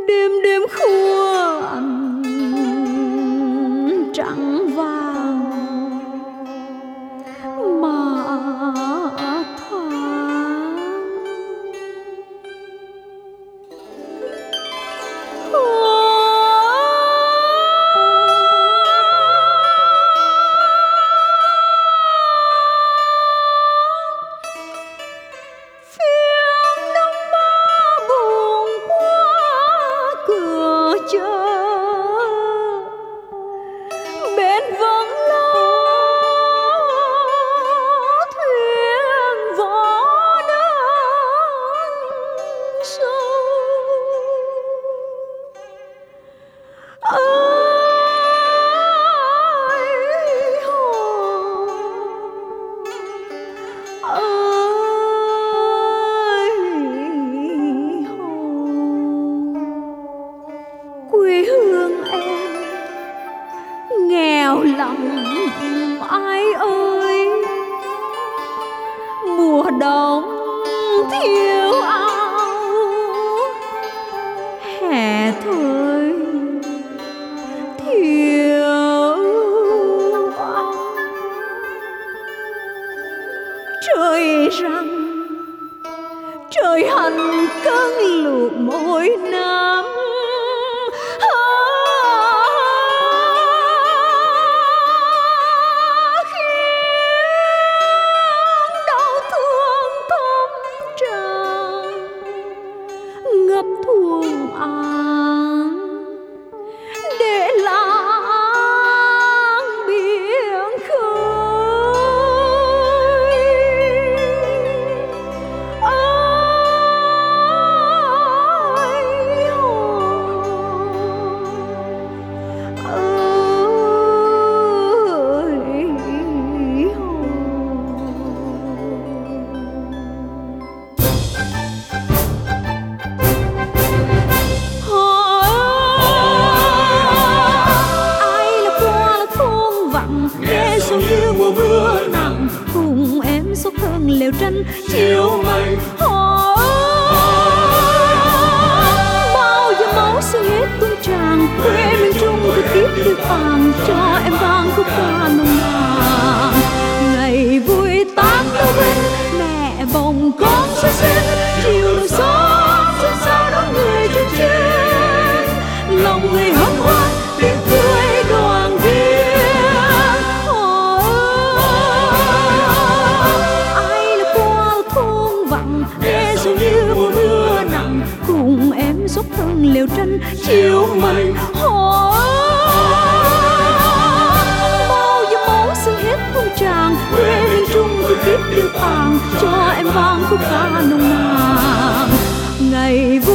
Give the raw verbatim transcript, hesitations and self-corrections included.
đêm đêm khua ảnh trắng vàng mà thoáng. Phiên đông ba buồn qua cửa chợ, bên vẫn lo thuyền võ đang sâu. Ơi hồ, ơi hồ, quê hương em nghèo lòng ai ơi, mùa đông thiếu áo, hè thời thiếu áo. Trời rằng trời hằn cơn lụt mỗi năm, ngập thuồng áng để làng biển khơi. Ơi hồ, ơi hồ. Nghe gió như mùa mưa nặng, cùng em xốc thân lều tranh chiều mây. Họ bao giờ máu xương hết tuôn tràn, quê miền Trung cứ tiếp được vàng cho em vang khúc ca nồng nàn. Ngày vui tán đâu bên mẹ bồng con sơ sinh, chiều đồi gió xuân sao đón người trên trên, lòng người hân hoan tiếng cười đoàn viên. Nghe gió như mùa mưa nặng, cùng em xốc thân lều tranh chiều mây. Họ bao giờ máu xương hết tuôn tràn, quê miền Trung cứ tiếp được vàng cho em vang khúc ca nồng nàn. Ngày vui